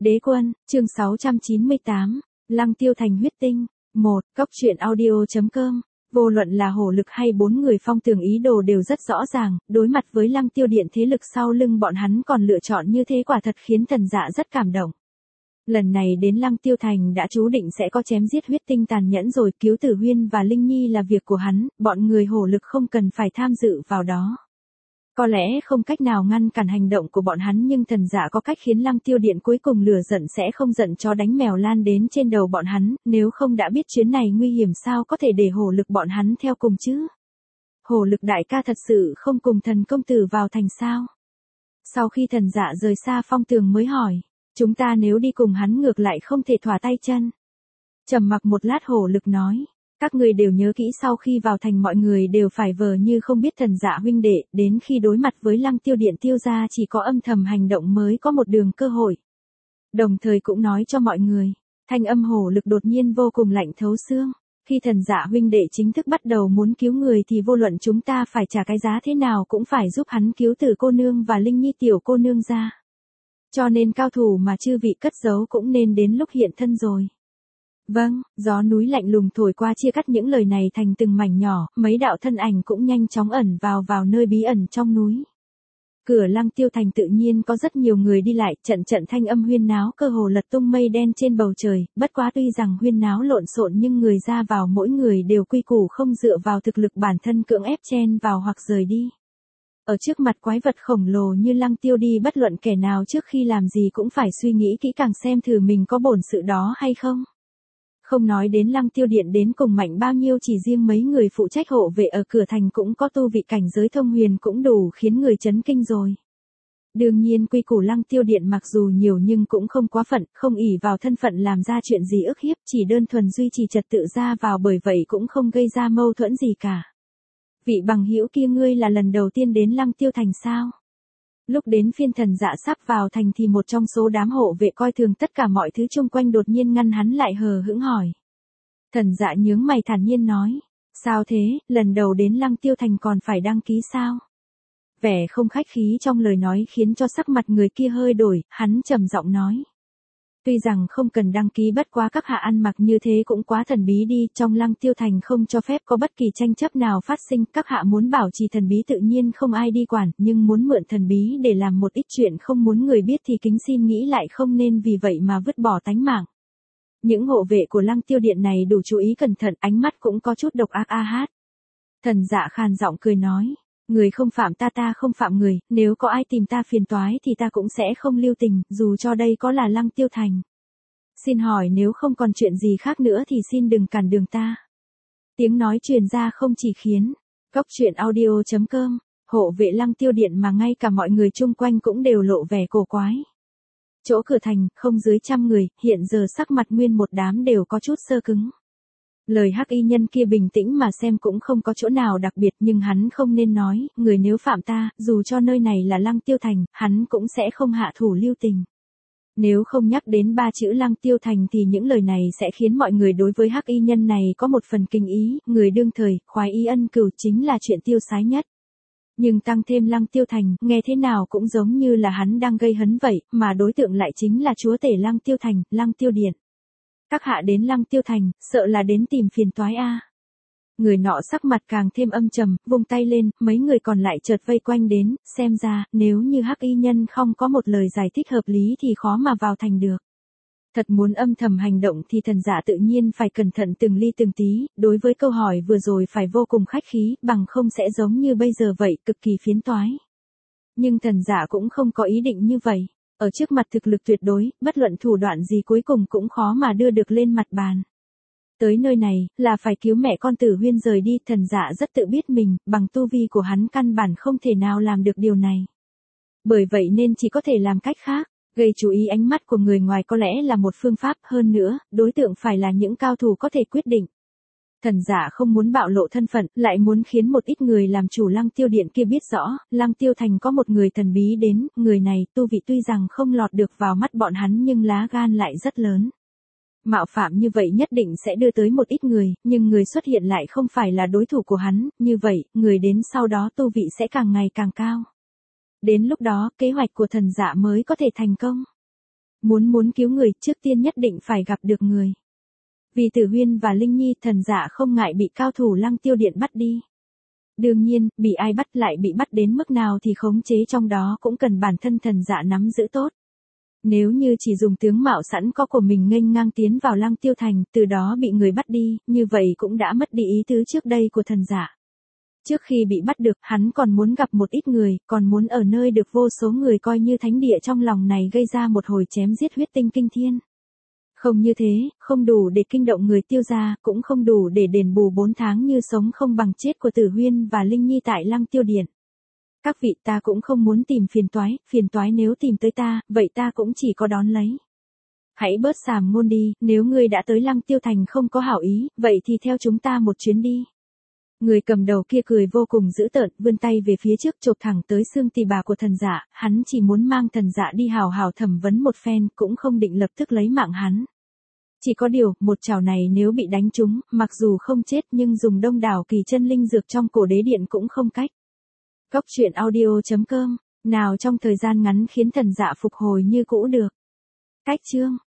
Đế quân, chương 698, Lăng Tiêu thành huyết tinh. 1. Cốc truyện audio.com. Vô luận là hổ lực hay 4 người Phong Tường ý đồ đều rất rõ ràng, đối mặt với Lăng Tiêu điện thế lực sau lưng bọn hắn còn lựa chọn như thế quả thật khiến Thần Dạ rất cảm động. Lần này đến Lăng Tiêu thành đã chú định sẽ có chém giết huyết tinh tàn nhẫn rồi, cứu Tử Huyên và Linh Nhi là việc của hắn, bọn người hổ lực không cần phải tham dự vào đó. Có lẽ không cách nào ngăn cản hành động của bọn hắn, nhưng Thần Dạ có cách khiến Lăng Tiêu điện cuối cùng lửa giận sẽ không giận chó đánh mèo lan đến trên đầu bọn hắn, nếu không đã biết chuyến này nguy hiểm sao có thể để hổ lực bọn hắn theo cùng chứ. Hổ lực đại ca thật sự không cùng Thần công tử vào thành sao? Sau khi Thần Dạ rời xa Phong Tường mới hỏi, chúng ta nếu đi cùng hắn ngược lại không thể thỏa tay chân. Trầm mặc một lát hổ lực nói, các người đều nhớ kỹ sau khi vào thành mọi người đều phải vờ như không biết Thần Dạ huynh đệ, đến khi đối mặt với Lăng Tiêu điện Tiêu gia chỉ có âm thầm hành động mới có một đường cơ hội. Đồng thời cũng nói cho mọi người, thanh âm hổ lực đột nhiên vô cùng lạnh thấu xương, khi Thần Dạ huynh đệ chính thức bắt đầu muốn cứu người thì vô luận chúng ta phải trả cái giá thế nào cũng phải giúp hắn cứu Tử cô nương và Linh Nhi tiểu cô nương ra. Cho nên cao thủ mà chư vị cất giấu cũng nên đến lúc hiện thân rồi. Vâng, gió núi lạnh lùng thổi qua chia cắt những lời này thành từng mảnh nhỏ, mấy đạo thân ảnh cũng nhanh chóng ẩn vào nơi bí ẩn trong núi. Cửa Lăng Tiêu thành tự nhiên có rất nhiều người đi lại, trận trận thanh âm huyên náo cơ hồ lật tung mây đen trên bầu trời, bất quá tuy rằng huyên náo lộn xộn nhưng người ra vào mỗi người đều quy củ không dựa vào thực lực bản thân cưỡng ép chen vào hoặc rời đi. Ở trước mặt quái vật khổng lồ như Lăng Tiêu đi bất luận kẻ nào trước khi làm gì cũng phải suy nghĩ kỹ càng xem thử mình có bổn sự đó hay không. Không nói đến Lăng Tiêu điện đến cùng mạnh bao nhiêu, chỉ riêng mấy người phụ trách hộ vệ ở cửa thành cũng có tu vị cảnh giới thông huyền cũng đủ khiến người chấn kinh rồi. Đương nhiên quy củ Lăng Tiêu điện mặc dù nhiều nhưng cũng không quá phận, không ỷ vào thân phận làm ra chuyện gì ức hiếp, chỉ đơn thuần duy trì trật tự ra vào, bởi vậy cũng không gây ra mâu thuẫn gì cả. Vị bằng hữu kia, ngươi là lần đầu tiên đến Lăng Tiêu thành sao? Lúc đến phiên Thần Dạ sắp vào thành thì một trong số đám hộ vệ coi thường tất cả mọi thứ chung quanh đột nhiên ngăn hắn lại, hờ hững hỏi. Thần Dạ nhướng mày thản nhiên nói, sao thế, lần đầu đến Lăng Tiêu thành còn phải đăng ký sao? Vẻ không khách khí trong lời nói khiến cho sắc mặt người kia hơi đổi, hắn trầm giọng nói. Tuy rằng không cần đăng ký, bất quá các hạ ăn mặc như thế cũng quá thần bí đi, trong Lăng Tiêu thành không cho phép có bất kỳ tranh chấp nào phát sinh, các hạ muốn bảo trì thần bí tự nhiên không ai đi quản, nhưng muốn mượn thần bí để làm một ít chuyện không muốn người biết thì kính xin nghĩ lại, không nên vì vậy mà vứt bỏ tánh mạng. Những hộ vệ của Lăng Tiêu điện này đủ chú ý cẩn thận, ánh mắt cũng có chút độc ác a hát. Thần Dạ khàn giọng cười nói. Người không phạm ta, ta không phạm người, nếu có ai tìm ta phiền toái thì ta cũng sẽ không lưu tình, dù cho đây có là Lăng Tiêu thành. Xin hỏi nếu không còn chuyện gì khác nữa thì xin đừng cản đường ta. Tiếng nói truyền ra không chỉ khiến Cốc truyện audio.com, hộ vệ Lăng Tiêu điện mà ngay cả mọi người chung quanh cũng đều lộ vẻ cổ quái. Chỗ cửa thành, không dưới 100 người, hiện giờ sắc mặt nguyên một đám đều có chút sơ cứng. Lời hắc y nhân kia bình tĩnh mà xem cũng không có chỗ nào đặc biệt, nhưng hắn không nên nói, người nếu phạm ta, dù cho nơi này là Lăng Tiêu thành, hắn cũng sẽ không hạ thủ lưu tình. Nếu không nhắc đến 3 chữ Lăng Tiêu thành thì những lời này sẽ khiến mọi người đối với hắc y nhân này có một phần kinh ý, người đương thời, khoái ý ân cửu chính là chuyện tiêu sái nhất. Nhưng tăng thêm Lăng Tiêu thành, nghe thế nào cũng giống như là hắn đang gây hấn vậy, mà đối tượng lại chính là chúa tể Lăng Tiêu thành, Lăng Tiêu điện. Các hạ đến Lăng Tiêu thành, sợ là đến tìm phiền toái a. Người nọ sắc mặt càng thêm âm trầm, vung tay lên, mấy người còn lại chợt vây quanh đến, xem ra, nếu như hắc y nhân không có một lời giải thích hợp lý thì khó mà vào thành được. Thật muốn âm thầm hành động thì Thần Dạ tự nhiên phải cẩn thận từng ly từng tí, đối với câu hỏi vừa rồi phải vô cùng khách khí, bằng không sẽ giống như bây giờ vậy, cực kỳ phiến toái. Nhưng Thần Dạ cũng không có ý định như vậy. Ở trước mặt thực lực tuyệt đối, bất luận thủ đoạn gì cuối cùng cũng khó mà đưa được lên mặt bàn. Tới nơi này, là phải cứu mẹ con Tử Huyên rời đi, Thần Dạ rất tự biết mình, bằng tu vi của hắn căn bản không thể nào làm được điều này. Bởi vậy nên chỉ có thể làm cách khác, gây chú ý ánh mắt của người ngoài có lẽ là một phương pháp, hơn nữa, đối tượng phải là những cao thủ có thể quyết định. Thần Dạ không muốn bạo lộ thân phận, lại muốn khiến một ít người làm chủ Lăng Tiêu điện kia biết rõ, Lăng Tiêu thành có một người thần bí đến, người này tu vị tuy rằng không lọt được vào mắt bọn hắn nhưng lá gan lại rất lớn. Mạo phạm như vậy nhất định sẽ đưa tới một ít người, nhưng người xuất hiện lại không phải là đối thủ của hắn, như vậy, người đến sau đó tu vị sẽ càng ngày càng cao. Đến lúc đó, kế hoạch của Thần Dạ mới có thể thành công. Muốn cứu người, trước tiên nhất định phải gặp được người. Vì Tử Huyên và Linh Nhi, Thần Dạ không ngại bị cao thủ Lăng Tiêu Điện bắt đi. Đương nhiên, bị ai bắt lại bị bắt đến mức nào thì khống chế trong đó cũng cần bản thân Thần Dạ nắm giữ tốt. Nếu như chỉ dùng tướng mạo sẵn có của mình nghênh ngang tiến vào Lăng Tiêu Thành, từ đó bị người bắt đi, như vậy cũng đã mất đi ý tứ trước đây của Thần Dạ. Trước khi bị bắt được, hắn còn muốn gặp một ít người, còn muốn ở nơi được vô số người coi như thánh địa trong lòng này gây ra một hồi chém giết huyết tinh kinh thiên. Không như thế, không đủ để kinh động người Tiêu gia, cũng không đủ để đền bù 4 tháng như sống không bằng chết của Tử Huyên và Linh Nhi tại Lăng Tiêu Điện. Các vị, ta cũng không muốn tìm phiền toái nếu tìm tới ta, vậy ta cũng chỉ có đón lấy. Hãy bớt sàm ngôn đi, nếu ngươi đã tới Lăng Tiêu Thành không có hảo ý, vậy thì theo chúng ta một chuyến đi. Người cầm đầu kia cười vô cùng dữ tợn, vươn tay về phía trước chộp thẳng tới xương tỳ bà của Thần Dạ, hắn chỉ muốn mang Thần Dạ đi hào hào thẩm vấn một phen, cũng không định lập tức lấy mạng hắn. Chỉ có điều, một chảo này nếu bị đánh trúng, mặc dù không chết nhưng dùng đông đảo kỳ chân linh dược trong cổ đế điện cũng không cách. Góc truyện audio.com, nào trong thời gian ngắn khiến Thần Dạ phục hồi như cũ được. Cách chương